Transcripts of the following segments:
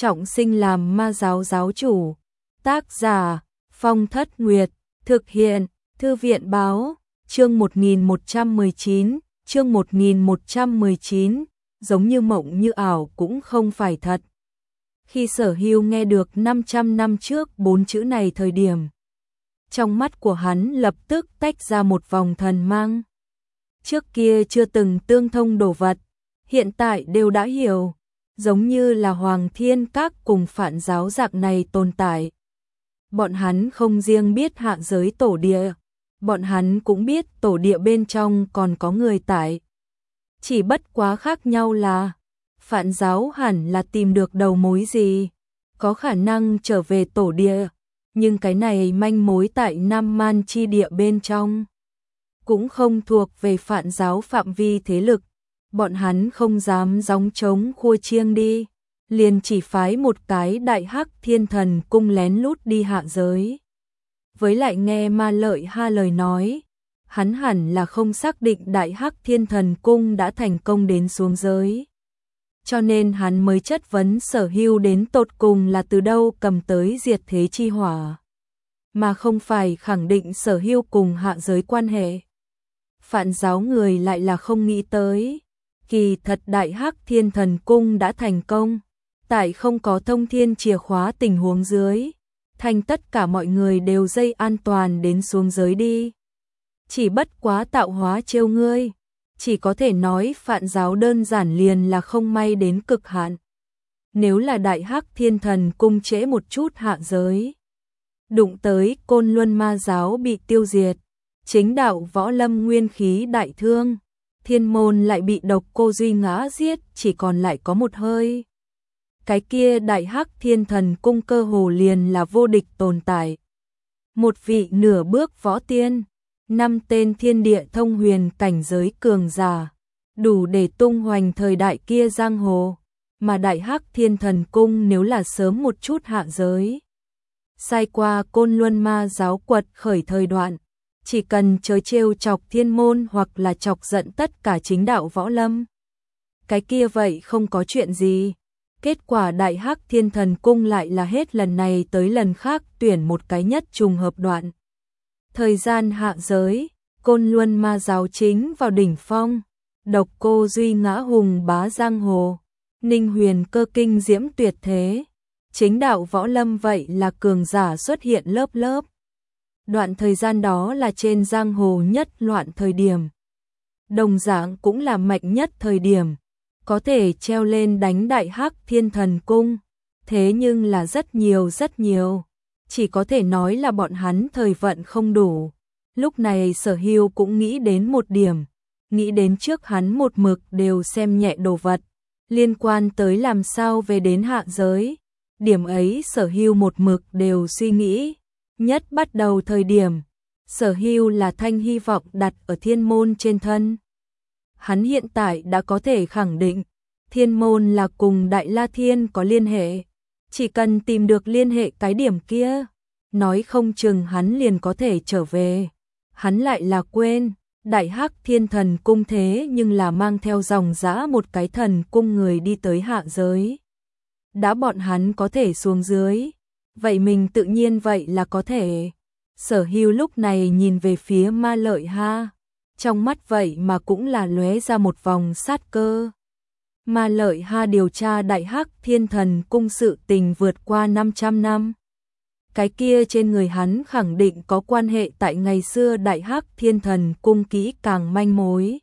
trọng sinh làm ma giáo giáo chủ. Tác giả Phong Thất Nguyệt, thực hiện Thư viện báo, chương 1119, chương 1119, giống như mộng như ảo cũng không phải thật. Khi Sở Hưu nghe được 500 năm trước 4 chữ này thời điểm, trong mắt của hắn lập tức tách ra một vòng thần mang. Trước kia chưa từng tương thông đồ vật, hiện tại đều đã hiểu, giống như là Hoàng Thiên Các cùng Phạn giáo dạng này tồn tại. Bọn hắn không riêng biết hạ giới tổ địa, bọn hắn cũng biết tổ địa bên trong còn có người tại. Chỉ bất quá khác nhau là, Phạn giáo hẳn là tìm được đầu mối gì, có khả năng trở về tổ địa, nhưng cái này manh mối tại Nam Man chi địa bên trong cũng không thuộc về Phạn giáo phạm vi thế lực, bọn hắn không dám gióng trống khua chiêng đi, liền chỉ phái một cái Đại Hắc Thiên Thần Cung lén lút đi hạ giới. Với lại nghe Ma Lợi Ha lời nói, hắn hẳn là không xác định Đại Hắc Thiên Thần Cung đã thành công đến xuống giới. Cho nên hắn mới chất vấn Sở Hưu đến tột cùng là từ đâu cầm tới diệt thế chi hỏa, mà không phải khẳng định Sở Hưu cùng hạ giới quan hệ. Phạn giáo người lại là không nghĩ tới, kỳ thật Đại Hắc Thiên Thần Cung đã thành công, tại không có thông thiên chìa khóa tình huống dưới, thành tất cả mọi người đều dây an toàn đến xuống giới đi. Chỉ bất quá tạo hóa trêu ngươi, chỉ có thể nói Phạn giáo đơn giản liền là không may đến cực hạn. Nếu là Đại Hắc Thiên Thần Cung trễ một chút hạ giới, đụng tới Côn Luân Ma giáo bị tiêu diệt, chính đạo võ lâm nguyên khí đại thương, Thiên môn lại bị Độc Cô Duy Ngã giết, chỉ còn lại có một hơi. Cái kia Đại Hắc Thiên Thần Cung cơ hồ liền là vô địch tồn tại. Một vị nửa bước võ tiên, 5 tên thiên địa thông huyền cảnh giới cường giả, đủ để tung hoành thời đại kia giang hồ, mà Đại Hắc Thiên Thần Cung nếu là sớm một chút hạ giới, sai qua Côn Luân Ma giáo quật khởi thời đoạn, chỉ cần chớ trêu chọc Thiên môn hoặc là chọc giận tất cả chính đạo võ lâm, cái kia vậy không có chuyện gì. Kết quả Đại Hắc Thiên Thần Cung lại là hết lần này tới lần khác tuyển một cái nhất trùng hợp đoạn. Thời gian hạ giới, Côn Luân Ma giáo chính vào đỉnh phong, Độc Cô Duy Ngã hùng bá giang hồ, Ninh Huyền cơ kinh diễm tuyệt thế, chính đạo võ lâm vậy là cường giả xuất hiện lớp lớp. Đoạn thời gian đó là trên giang hồ nhất loạn thời điểm, đồng dạng cũng là mạnh nhất thời điểm, có thể treo lên đánh Đại Hắc Thiên Thần Cung, thế nhưng là rất nhiều, chỉ có thể nói là bọn hắn thời vận không đủ. Lúc này Sở Hưu cũng nghĩ đến một điểm, nghĩ đến trước hắn một mực đều xem nhẹ đồ vật, liên quan tới làm sao về đến hạ giới, điểm ấy Sở Hưu một mực đều suy nghĩ. Nhất bắt đầu thời điểm, Sở Hưu là thanh hy vọng đặt ở Thiên môn trên thân. Hắn hiện tại đã có thể khẳng định, Thiên môn là cùng Đại La Thiên có liên hệ, chỉ cần tìm được liên hệ cái điểm kia, nói không chừng hắn liền có thể trở về. Hắn lại là quên, Đại Hắc Thiên Thần Cung thế nhưng là mang theo dòng dã một cái thần cung người đi tới hạ giới. Đã bọn hắn có thể xuống dưới, vậy mình tự nhiên vậy là có thể. Sở Hưu lúc này nhìn về phía Ma Lợi Ha, trong mắt vậy mà cũng là lóe ra một vòng sát cơ. Ma Lợi Ha điều tra Đại Hắc Thiên Thần Cung sự tình vượt qua 500 năm. Cái kia trên người hắn khẳng định có quan hệ tại ngày xưa Đại Hắc Thiên Thần Cung kỹ càng manh mối.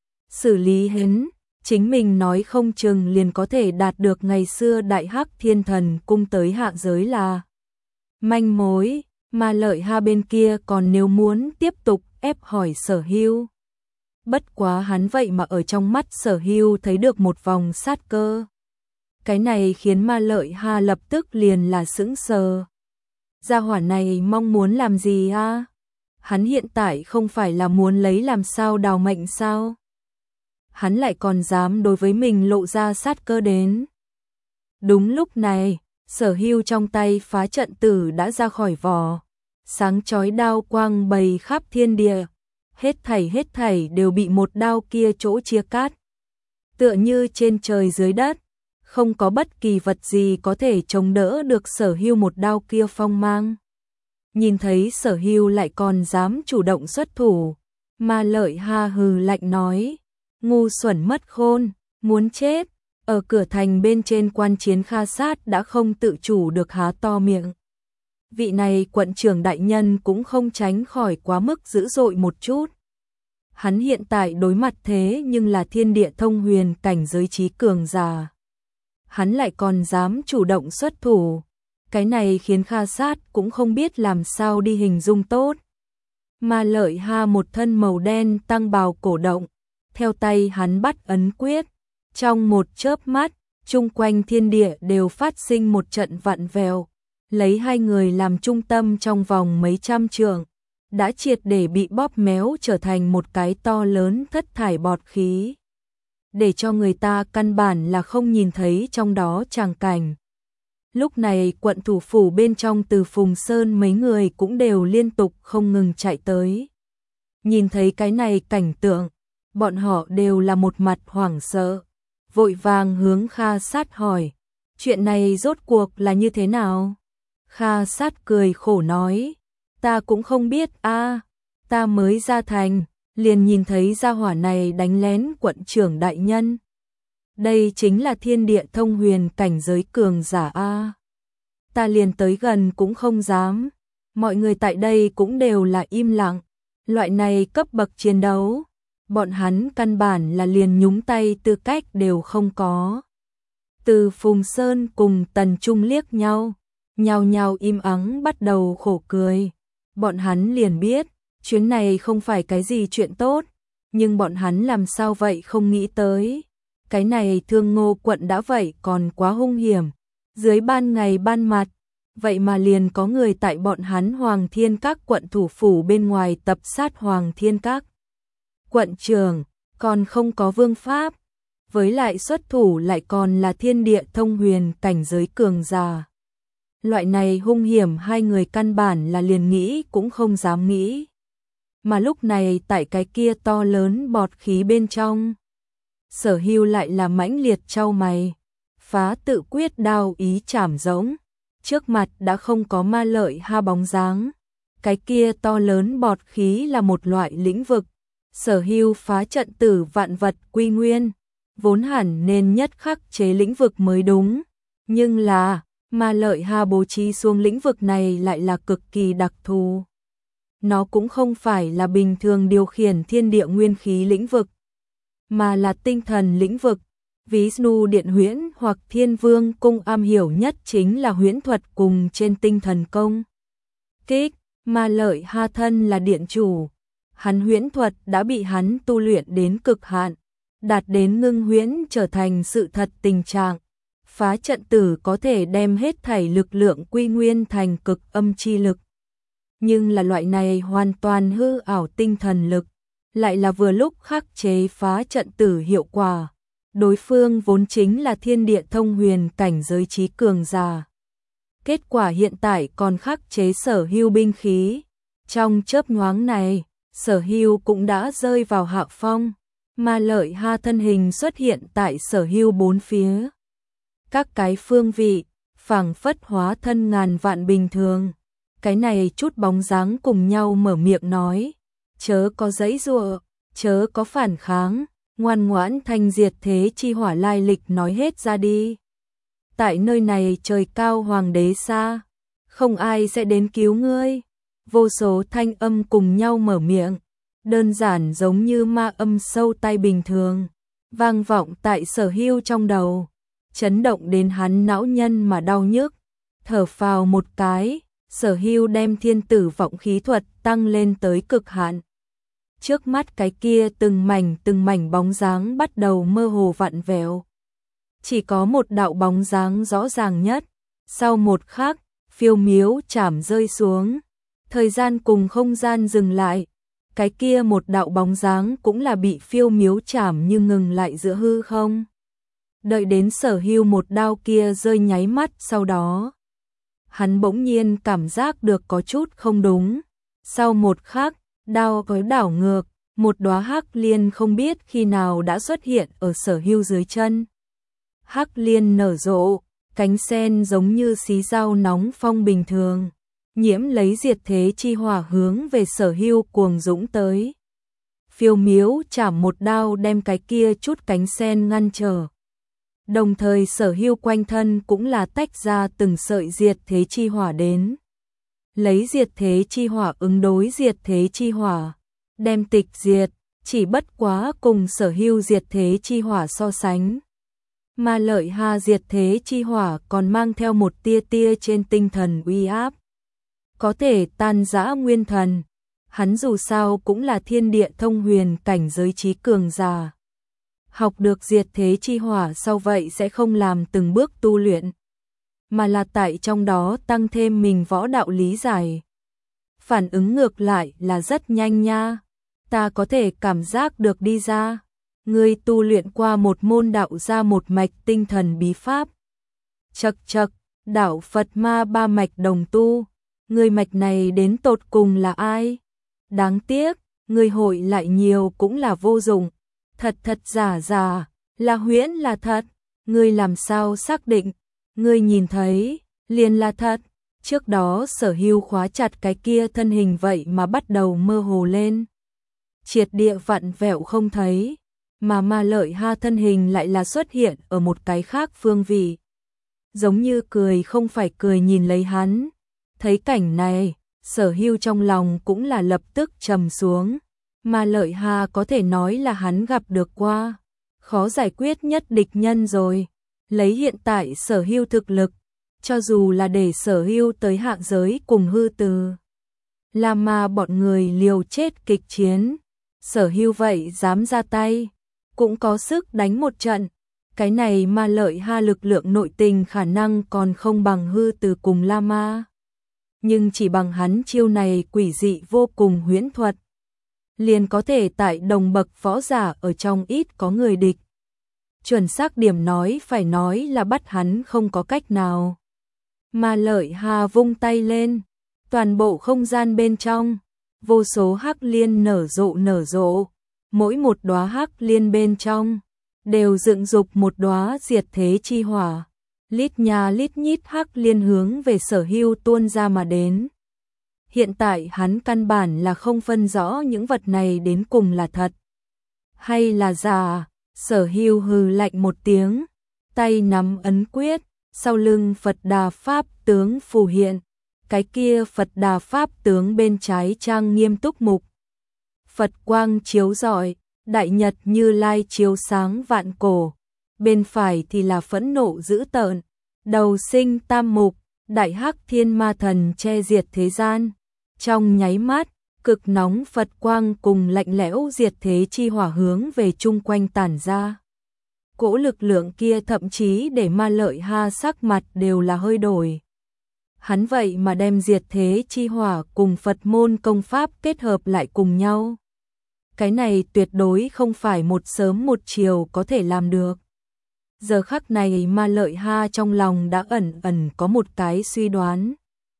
Xử lý hắn, chính mình nói không chừng liền có thể đạt được ngày xưa Đại Hắc Thiên Thần Cung tới hạ giới là manh mối. Ma Lợi Ha bên kia còn nếu muốn tiếp tục ép hỏi Sở Hưu. Bất quá hắn vậy mà ở trong mắt Sở Hưu thấy được một vòng sát cơ. Cái này khiến Ma Lợi Ha lập tức liền là sững sờ. Gia hỏa này mong muốn làm gì a? Hắn hiện tại không phải là muốn lấy làm sao đào mệnh sao? Hắn lại còn dám đối với mình lộ ra sát cơ đến. Đúng lúc này, Sở Hưu trong tay phá trận tử đã ra khỏi vỏ, sáng chói đao quang bày khắp thiên địa, hết thảy đều bị một đao kia chỗ chia cắt. Tựa như trên trời dưới đất, không có bất kỳ vật gì có thể chống đỡ được Sở Hưu một đao kia phong mang. Nhìn thấy Sở Hưu lại còn dám chủ động xuất thủ, Ma Lợi ha hừ lạnh nói, ngu xuẩn mất khôn, muốn chết. Ở cửa thành bên trên quan chiến Kha Sát đã không tự chủ được há to miệng. Vị này quận trưởng đại nhân cũng không tránh khỏi quá mức dữ dội một chút. Hắn hiện tại đối mặt thế nhưng là thiên địa thông huyền cảnh giới trí cường giả. Hắn lại còn dám chủ động xuất thủ. Cái này khiến Kha Sát cũng không biết làm sao đi hình dung tốt. Ma Lợi ha một thân màu đen tăng bào cổ động. Theo tay hắn bắt ấn quyết. Trong một chớp mắt, chung quanh thiên địa đều phát sinh một trận vặn vẹo. Lấy hai người làm trung tâm trong vòng mấy trăm trượng, đã triệt để bị bóp méo trở thành một cái to lớn thất thải bọt khí. Để cho người ta căn bản là không nhìn thấy trong đó tràng cảnh. Lúc này quận thủ phủ bên trong Từ Phùng Sơn mấy người cũng đều liên tục không ngừng chạy tới. Nhìn thấy cái này cảnh tượng, bọn họ đều là một mặt hoảng sợ. Vội vàng hướng Kha Sát hỏi, chuyện này rốt cuộc là như thế nào? Kha Sát cười khổ nói, ta cũng không biết a, ta mới ra thành, liền nhìn thấy gia hỏa này đánh lén quận trưởng đại nhân. Đây chính là thiên địa thông huyền cảnh giới cường giả a. Ta liền tới gần cũng không dám, mọi người tại đây cũng đều là im lặng, loại này cấp bậc chiến đấu. Bọn hắn căn bản là liền nhúng tay tư cách đều không có. Từ Phùng Sơn cùng Tần Trung liếc nhau, nhao nhao im ắng bắt đầu khổ cười. Bọn hắn liền biết, chuyến này không phải cái gì chuyện tốt, nhưng bọn hắn làm sao vậy không nghĩ tới. Cái này Thương Ngô quận đã vậy còn quá hung hiểm, dưới ban ngày ban mặt, vậy mà liền có người tại bọn hắn Hoàng Thiên Các quận thủ phủ bên ngoài tập sát Hoàng Thiên Các. Quận trưởng, còn không có vương pháp, với lại xuất thủ lại còn là thiên địa thông huyền cảnh giới cường giả. Loại này hung hiểm hai người căn bản là liền nghĩ cũng không dám nghĩ. Mà lúc này tại cái kia to lớn bọt khí bên trong, Sở Hưu lại là mãnh liệt chau mày, phá tự quyết đao ý chảm rỗng, trước mặt đã không có Ma Lợi ha bóng dáng. Cái kia to lớn bọt khí là một loại lĩnh vực. Sở Hưu phá trận tử vạn vật quy nguyên, vốn hẳn nên nhất khắc chế lĩnh vực mới đúng, nhưng là Ma Lợi ha bố trí xuống lĩnh vực này lại là cực kỳ đặc thù. Nó cũng không phải là bình thường điều khiển thiên địa nguyên khí lĩnh vực, mà là tinh thần lĩnh vực. Vishnu Điện Huyễn hoặc Thiên Vương Cung am hiểu nhất chính là huyễn thuật cùng trên tinh thần công kích. Ma Lợi ha thân là điện chủ, hắn huyễn thuật đã bị hắn tu luyện đến cực hạn, đạt đến ngưng huyễn trở thành sự thật tình trạng. Phá trận tử có thể đem hết thảy lực lượng quy nguyên thành cực âm chi lực. Nhưng là loại này hoàn toàn hư ảo tinh thần lực, lại là vừa lúc khắc chế phá trận tử hiệu quả. Đối phương vốn chính là thiên địa thông huyền cảnh giới trí cường giả. Kết quả hiện tại còn khắc chế Sở Hưu binh khí. Trong chớp nhoáng này, Sở Hưu cũng đã rơi vào hạ phong. Ma Lợi ha thân hình xuất hiện tại Sở Hưu bốn phía. Các cái phương vị, phảng phất hóa thân ngàn vạn bình thường. Cái này chút bóng dáng cùng nhau mở miệng nói, chớ có giãy giụa, chớ có phản kháng, ngoan ngoãn thanh diệt thế chi hỏa lai lịch nói hết ra đi. Tại nơi này trời cao hoàng đế xa, không ai sẽ đến cứu ngươi. Vô số thanh âm cùng nhau mở miệng, đơn giản giống như ma âm sâu tai bình thường, vang vọng tại Sở Hưu trong đầu, chấn động đến hắn não nhân mà đau nhức. Thở phào một cái, Sở Hưu đem thiên tử vọng khí thuật tăng lên tới cực hạn. Trước mắt cái kia từng mảnh bóng dáng bắt đầu mơ hồ vặn vẹo. Chỉ có một đạo bóng dáng rõ ràng nhất, sau một khắc, phiêu miếu chảm rơi xuống. Thời gian cùng không gian dừng lại, cái kia một đạo bóng dáng cũng là bị phiêu miếu chảm như ngừng lại giữa hư không. Đợi đến Sở Hưu một đao kia rơi nháy mắt sau đó, hắn bỗng nhiên cảm giác được có chút không đúng. Sau một khắc, đao có đảo ngược, một đóa hắc liên không biết khi nào đã xuất hiện ở Sở Hưu dưới chân. hắc liên nở rộ, cánh sen giống như xí dao nóng phong bình thường, nhiễm lấy diệt thế chi hỏa hướng về Sở Hưu cuồng dũng tới. Phiêu Miếu chảm một đao đem cái kia chút cánh sen ngăn trở. Đồng thời Sở Hưu quanh thân cũng là tách ra từng sợi diệt thế chi hỏa đến. Lấy diệt thế chi hỏa ứng đối diệt thế chi hỏa, đem tịch diệt, chỉ bất quá cùng Sở Hưu diệt thế chi hỏa so sánh. Ma Lợi Ha diệt thế chi hỏa còn mang theo một tia tia trên tinh thần uy áp, có thể tan rã nguyên thần. Hắn dù sao cũng là thiên địa thông huyền cảnh giới trí cường giả. Học được diệt thế chi hỏa sau vậy sẽ không làm từng bước tu luyện, mà là tại trong đó tăng thêm mình võ đạo lý giải. Phản ứng ngược lại là rất nhanh nha, ta có thể cảm giác được đi ra. Ngươi tu luyện qua một môn đạo ra một mạch tinh thần bí pháp. Chậc chậc, đạo Phật ma ba mạch đồng tu, ngươi mạch này đến tột cùng là ai? Đáng tiếc, ngươi hội lại nhiều cũng là vô dụng, thật thật giả giả, là huyễn là thật, ngươi làm sao xác định, ngươi nhìn thấy, liền là thật. Trước đó Sở Hưu khóa chặt cái kia thân hình vậy mà bắt đầu mơ hồ lên, triệt địa vặn vẹo không thấy, mà Ma Lợi Ha thân hình lại là xuất hiện ở một cái khác phương vị, giống như cười không phải cười nhìn lấy hắn. Thấy cảnh này, Sở Hưu trong lòng cũng là lập tức trầm xuống. Ma Lợi Ha có thể nói là hắn gặp được qua khó giải quyết nhất địch nhân rồi. Lấy hiện tại Sở Hưu thực lực, cho dù là để Sở Hưu tới hạ giới cùng hư từ La Ma bọn người liều chết kịch chiến, Sở Hưu vậy dám ra tay, cũng có sức đánh một trận. Cái này Ma Lợi Ha lực lượng nội tình khả năng còn không bằng hư từ cùng La Ma, nhưng chỉ bằng hắn chiêu này quỷ dị vô cùng huyễn thuật, liền có thể tại đồng bậc võ giả ở trong ít có người địch. Chuẩn xác điểm nói phải nói là bắt hắn không có cách nào. Ma Lợi Ha vung tay lên, toàn bộ không gian bên trong, vô số hắc liên nở rộ, mỗi một đóa hắc liên bên trong đều dựng dục một đóa diệt thế chi hỏa. Lít nha lít nhít hắc liên hướng về Sở Hưu tuôn ra mà đến. Hiện tại hắn căn bản là không phân rõ những vật này đến cùng là thật hay là giả. Sở Hưu hừ lạnh một tiếng, tay nắm ấn quyết, sau lưng Phật Đà Pháp tướng phù hiện. Cái kia Phật Đà Pháp tướng bên trái trang nghiêm túc mục, Phật quang chiếu rọi, đại nhật Như Lai chiếu sáng vạn cổ. Bên phải thì là phẫn nộ dữ tợn, đầu sinh tam mục, đại hắc thiên ma thần che diệt thế gian. Trong nháy mắt, cực nóng Phật quang cùng lạnh lẽo diệt thế chi hỏa hướng về chung quanh tản ra. Cỗ lực lượng kia thậm chí để Ma Lợi Ha sắc mặt đều là hơi đổi. Hắn vậy mà đem diệt thế chi hỏa cùng Phật môn công pháp kết hợp lại cùng nhau. Cái này tuyệt đối không phải một sớm một chiều có thể làm được. Giờ khắc này Ma Lợi Ha trong lòng đã ẩn ẩn có một cái suy đoán.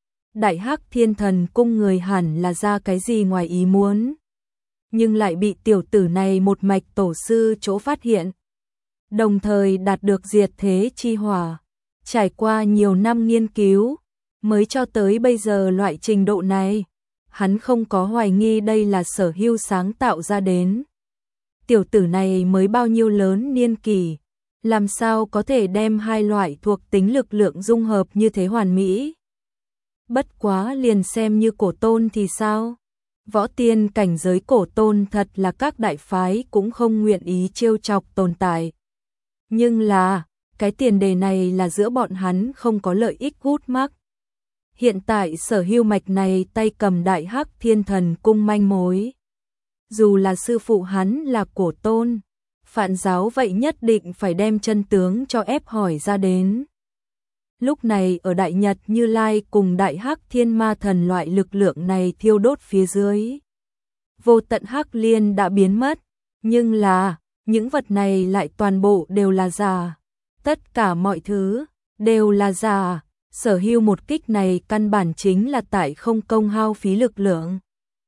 Đại Hắc Thiên Thần cung người hẳn là ra cái gì ngoài ý muốn, nhưng lại bị tiểu tử này một mạch tổ sư chỗ phát hiện, đồng thời đạt được diệt thế chi hỏa. Trải qua nhiều năm nghiên cứu, mới cho tới bây giờ loại trình độ này, hắn không có hoài nghi đây là Sở Hưu sáng tạo ra đến. Tiểu tử này mới bao nhiêu lớn niên kỷ, làm sao có thể đem hai loại thuộc tính lực lượng dung hợp như thế hoàn mỹ. Bất quá liền xem như cổ tôn thì sao? Võ tiên cảnh giới cổ tôn thật là các đại phái cũng không nguyện ý trêu chọc tồn tại. Nhưng là, cái tiền đề này là giữa bọn hắn không có lợi ích hút mắc. Hiện tại Sở Hưu mạch này tay cầm Đại Hắc Thiên Thần cung manh mối. Dù là sư phụ hắn là cổ tôn, Phạn giáo vậy nhất định phải đem chân tướng cho ép hỏi ra đến. Lúc này ở Đại Nhật Như Lai cùng Đại Hắc Thiên Ma Thần loại lực lượng này thiêu đốt phía dưới. Vô tận hắc liên đã biến mất, nhưng là, những vật này lại toàn bộ đều là giả. Tất cả mọi thứ đều là giả. Sở Hưu một kích này căn bản chính là tại không công hao phí lực lượng.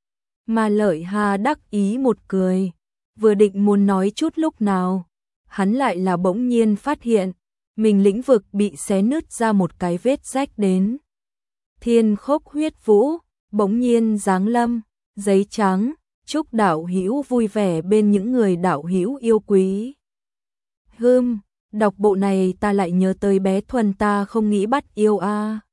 Ma Lợi Ha đắc ý một cười, vừa định muốn nói chút lúc nào, hắn lại là bỗng nhiên phát hiện, mình lĩnh vực bị xé nứt ra một cái vết rách đến. Thiên khốc huyết vũ, bỗng nhiên giáng lâm, giấy trắng, chúc đạo hữu vui vẻ bên những người đạo hữu yêu quý. Đọc bộ này ta lại nhớ tới bé Thuần ta không nghĩ bắt yêu a.